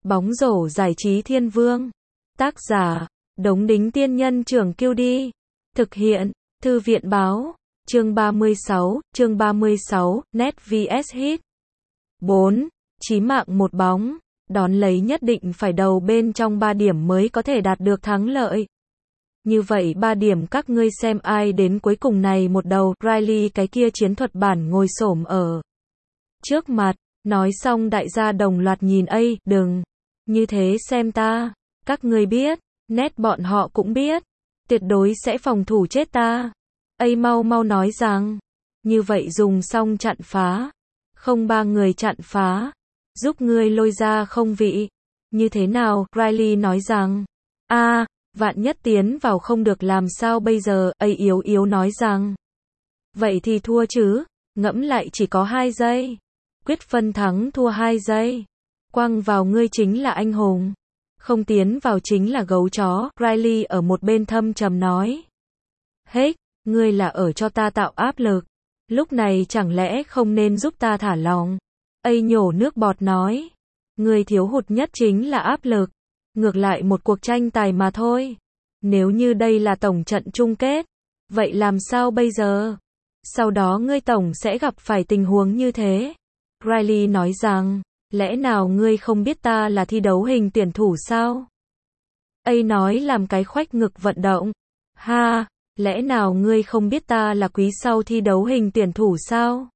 Bóng rổ giải trí thiên vương. Tác giả, Đống Đính Tiên Nhân Trưởng Kiêu Đi. Thực hiện, Thư viện Báo. Chương 36, Net vs Hit. 4. Chí mạng một bóng. Đón lấy nhất định phải đầu bên trong 3 điểm mới có thể đạt được thắng lợi. Như vậy 3 điểm các ngươi xem ai đến cuối cùng này một đầu. Riley cái kia chiến thuật bản ngồi xổm ở trước mặt. Nói xong đại gia đồng loạt nhìn ấy, đừng như thế xem ta. Các ngươi biết, Nét bọn họ cũng biết. Tuyệt đối sẽ phòng thủ chết ta. Ấy mau mau nói rằng, như vậy dùng xong chặn phá. Không 3 người chặn phá. Giúp ngươi lôi ra không vị. Như thế nào, Riley nói rằng, vạn nhất tiến vào không được làm sao bây giờ, ấy yếu yếu nói rằng. Vậy thì thua chứ, ngẫm lại chỉ có 2 giây. Quyết phân thắng thua 2 giây. Quăng vào ngươi chính là anh hùng. Không tiến vào chính là gấu chó, Riley ở một bên thâm trầm nói. Hết, ngươi là ở cho ta tạo áp lực. Lúc này chẳng lẽ không nên giúp ta thả lòng. Ấy nhổ nước bọt nói. Ngươi thiếu hụt nhất chính là áp lực. Ngược lại một cuộc tranh tài mà thôi. Nếu như đây là tổng trận chung kết, vậy làm sao bây giờ? Sau đó ngươi tổng sẽ gặp phải tình huống như thế. Riley nói rằng, lẽ nào ngươi không biết ta là thi đấu hình tuyển thủ sao? Ấy nói làm cái khoách ngực vận động. Ha, lẽ nào ngươi không biết ta là quý sau thi đấu hình tuyển thủ sao?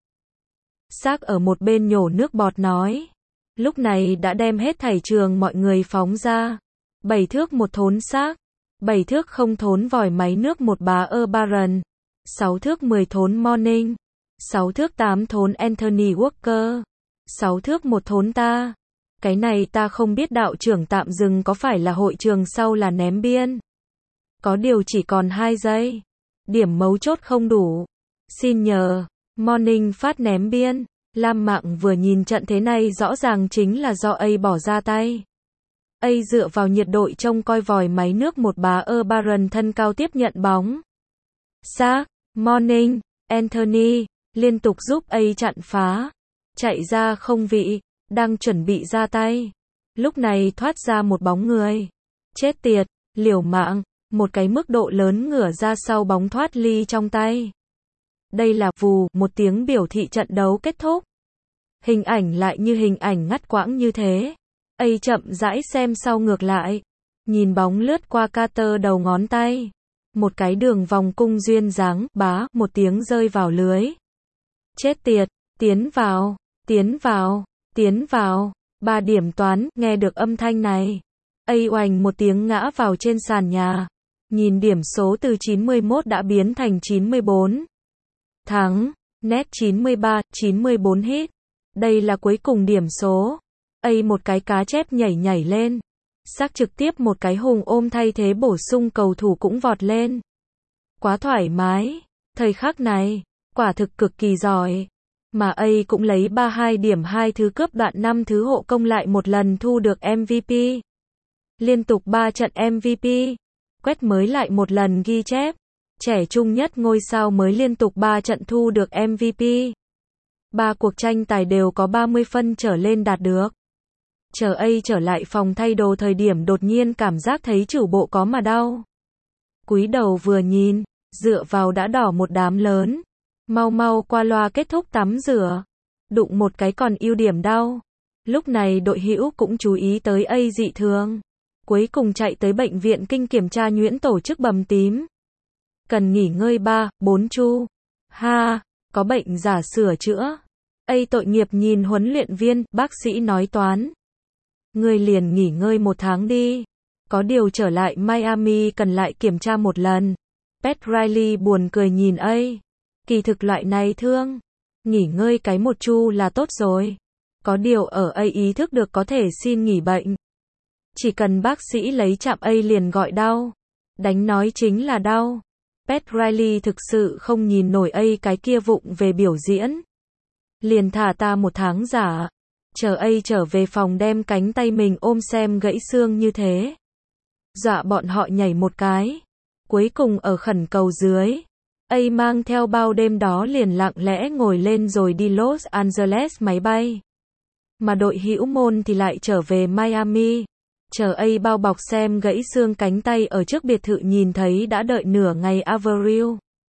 Xác ở một bên nhổ nước bọt nói. Lúc này đã đem hết thảy trường mọi người phóng ra. 7 thước một thốn xác. 7 thước không thốn vòi máy nước một bá Baron. 6 thước 10 thốn Morning. 6 thước 8 thốn Anthony Walker. 6 thước một thốn ta. Cái này ta không biết đạo trưởng tạm dừng có phải là hội trường sau là ném biên. Có điều chỉ còn 2 giây. Điểm mấu chốt không đủ. Xin nhờ. Morning phát ném biên. Lam Mạng vừa nhìn trận thế này rõ ràng chính là do A bỏ ra tay. A dựa vào nhiệt độ trông coi vòi máy nước một bá Baron thân cao tiếp nhận bóng. Xác, Morning, Anthony, liên tục giúp A chặn phá. Chạy ra không vị, đang chuẩn bị ra tay. Lúc này thoát ra một bóng người. Chết tiệt, liều mạng, một cái mức độ lớn ngửa ra sau bóng thoát ly trong tay. Đây là vù, một tiếng biểu thị trận đấu kết thúc. Hình ảnh lại như hình ảnh ngắt quãng như thế. A chậm rãi xem sau ngược lại. Nhìn bóng lướt qua Carter đầu ngón tay. Một cái đường vòng cung duyên dáng, bá, một tiếng rơi vào lưới. Chết tiệt, tiến vào, tiến vào, tiến vào. 3 điểm toán, nghe được âm thanh này. A oành một tiếng ngã vào trên sàn nhà. Nhìn điểm số từ 91 đã biến thành 94. Thắng, Net 93-94 hit. Đây là cuối cùng điểm số. A một cái cá chép nhảy nhảy lên. Xác trực tiếp một cái hùng ôm thay thế bổ sung cầu thủ cũng vọt lên. Quá thoải mái. Thời khắc này, quả thực cực kỳ giỏi. Mà A cũng lấy 32 điểm 2 thứ cướp đoạn 5 thứ hộ công lại một lần thu được MVP. Liên tục 3 trận MVP. Quét mới lại một lần ghi chép. Trẻ trung nhất ngôi sao mới liên tục 3 trận thu được MVP. 3 cuộc tranh tài đều có 30 phân trở lên đạt được. Chờ A trở lại phòng thay đồ thời điểm đột nhiên cảm giác thấy chủ bộ có mà đau. Cúi đầu vừa nhìn, dựa vào đã đỏ một đám lớn. Mau mau qua loa kết thúc tắm rửa. Đụng một cái còn ưu điểm đau. Lúc này đội hữu cũng chú ý tới A dị thường. Cuối cùng chạy tới bệnh viện kinh kiểm tra nhuyễn tổ chức bầm tím. Cần nghỉ ngơi 3-4 chu. Ha, có bệnh giả sửa chữa. A tội nghiệp nhìn huấn luyện viên, bác sĩ nói toán. Ngươi liền nghỉ ngơi 1 tháng đi. Có điều trở lại Miami cần lại kiểm tra một lần. Pat Riley buồn cười nhìn A. Kỳ thực loại này thương. Nghỉ ngơi cái 1 chu là tốt rồi. Có điều ở A ý thức được có thể xin nghỉ bệnh. Chỉ cần bác sĩ lấy chạm A liền gọi đau. Đánh nói chính là đau. Pat Riley thực sự không nhìn nổi A cái kia vụng về biểu diễn. Liền thả ta 1 tháng giả. Chờ A trở về phòng đem cánh tay mình ôm xem gãy xương như thế. Dọa bọn họ nhảy một cái. Cuối cùng ở khẩn cầu dưới. A mang theo bao đêm đó liền lặng lẽ ngồi lên rồi đi Los Angeles máy bay. mà đội hữu môn thì lại trở về Miami. Chờ A bao bọc xem gãy xương cánh tay ở trước biệt thự nhìn thấy đã đợi nửa ngày Avril.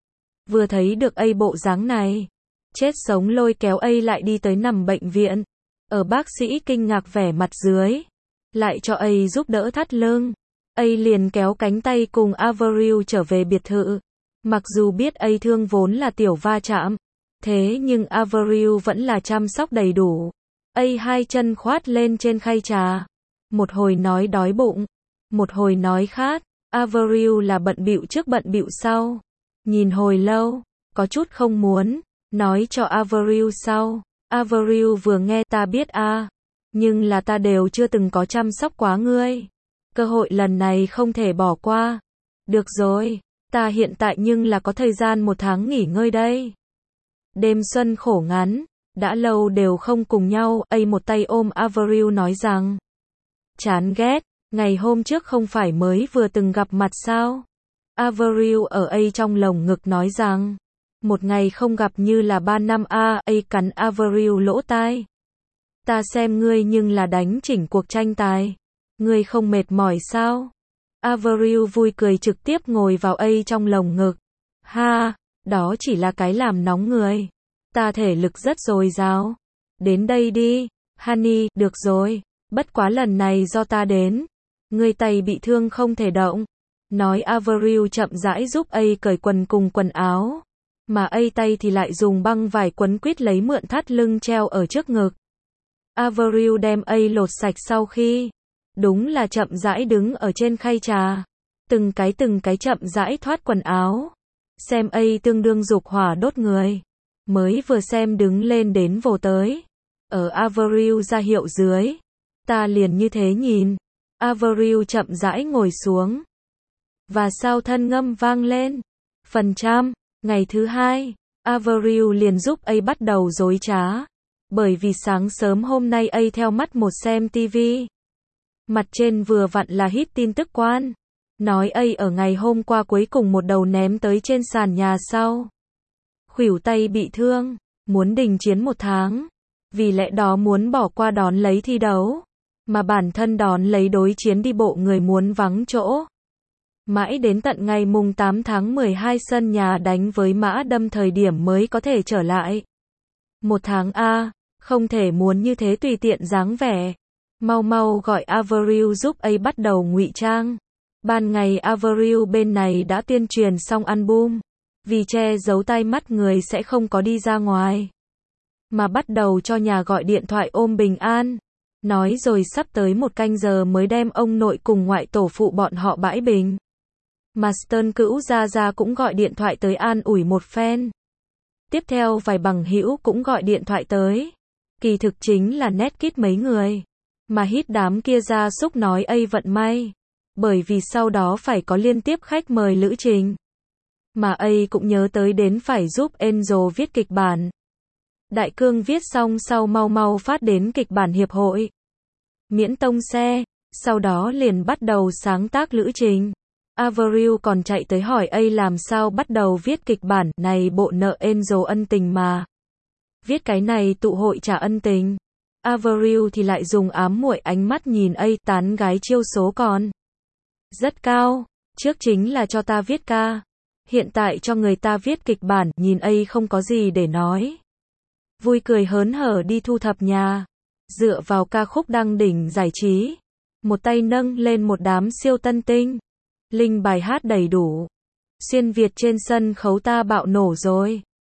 Vừa thấy được A bộ dáng này, chết sống lôi kéo A lại đi tới nằm bệnh viện. Ở bác sĩ kinh ngạc vẻ mặt dưới, lại cho A giúp đỡ thắt lưng. A liền kéo cánh tay cùng Avril trở về biệt thự. Mặc dù biết A thương vốn là tiểu va chạm, thế nhưng Avril vẫn là chăm sóc đầy đủ. A hai chân khoát lên trên khay trà, một hồi nói đói bụng, một hồi nói khát. Avril là bận bịu trước bận bịu sau, nhìn hồi lâu, có chút không muốn nói cho Avril sau. Avril vừa nghe ta biết nhưng là ta đều chưa từng có chăm sóc quá ngươi. Cơ hội lần này không thể bỏ qua. Được rồi, ta hiện tại nhưng là có thời gian 1 tháng nghỉ ngơi đây. Đêm xuân khổ ngắn, đã lâu đều không cùng nhau. A một tay ôm Avril nói rằng, chán ghét, ngày hôm trước không phải mới vừa từng gặp mặt sao? Avril ở A trong lồng ngực nói rằng, 1 ngày không gặp như là 3 năm A cắn Avril lỗ tai. Ta xem ngươi nhưng là đánh chỉnh cuộc tranh tài. Ngươi không mệt mỏi sao? Avril vui cười trực tiếp ngồi vào A trong lồng ngực. Ha, đó chỉ là cái làm nóng người. Ta thể lực rất dồi dào. Đến đây đi, honey, được rồi. Bất quá lần này do ta đến. Ngươi tay bị thương không thể động. Nói Avril chậm rãi giúp A cởi quần cùng quần áo. Mà A tay thì lại dùng băng vải quấn quýt lấy mượn thắt lưng treo ở trước ngực. Avril đem A lột sạch sau khi, đúng là chậm rãi đứng ở trên khay trà. Từng cái chậm rãi thoát quần áo. Xem A tương đương dục hỏa đốt người. Mới vừa xem đứng lên đến vồ tới. Ở Avril ra hiệu dưới. Ta liền như thế nhìn. Avril chậm rãi ngồi xuống. Và sau thân ngâm vang lên. Phần trăm. Ngày thứ 2, Avril liền giúp A bắt đầu dối trá. Bởi vì sáng sớm hôm nay A theo mắt một xem TV. Mặt trên vừa vặn là hit tin tức quan. Nói A ở ngày hôm qua cuối cùng một đầu ném tới trên sàn nhà sau. Khuỷu tay bị thương, muốn đình chiến 1 tháng. Vì lẽ đó muốn bỏ qua đón lấy thi đấu. Mà bản thân đón lấy đối chiến đi bộ người muốn vắng chỗ. Mãi đến tận ngày mùng 8 tháng 12 sân nhà đánh với Mã Đâm thời điểm mới có thể trở lại. 1 tháng không thể muốn như thế tùy tiện dáng vẻ. Mau mau gọi Avril giúp A bắt đầu ngụy trang. Ban ngày Avril bên này đã tuyên truyền xong album. Vì che giấu tai mắt người sẽ không có đi ra ngoài. Mà bắt đầu cho nhà gọi điện thoại ôm bình an. Nói rồi sắp tới 1 canh giờ mới đem ông nội cùng ngoại tổ phụ bọn họ bãi bình. Mà Stern cữu Gia cũng gọi điện thoại tới an ủi một phen. Tiếp theo vài bằng hữu cũng gọi điện thoại tới. Kỳ thực chính là Netkid mấy người. Mà hít đám kia ra xúc nói A vận may. Bởi vì sau đó phải có liên tiếp khách mời lữ trình. Mà A cũng nhớ tới đến phải giúp Angel viết kịch bản. Đại cương viết xong sau mau mau phát đến kịch bản hiệp hội. Miễn tông xe. Sau đó liền bắt đầu sáng tác lữ trình. Avril còn chạy tới hỏi A làm sao bắt đầu viết kịch bản này bộ nợ Angel ân tình mà. Viết cái này tụ hội trả ân tình. Avril thì lại dùng ám muội ánh mắt nhìn A tán gái chiêu số còn rất cao. Trước chính là cho ta viết ca. Hiện tại cho người ta viết kịch bản, nhìn A không có gì để nói. Vui cười hớn hở đi thu thập nhà. Dựa vào ca khúc đăng đỉnh giải trí. Một tay nâng lên một đám siêu tân tinh. Linh bài hát đầy đủ. Xuyên Việt trên sân khấu ta bạo nổ rồi.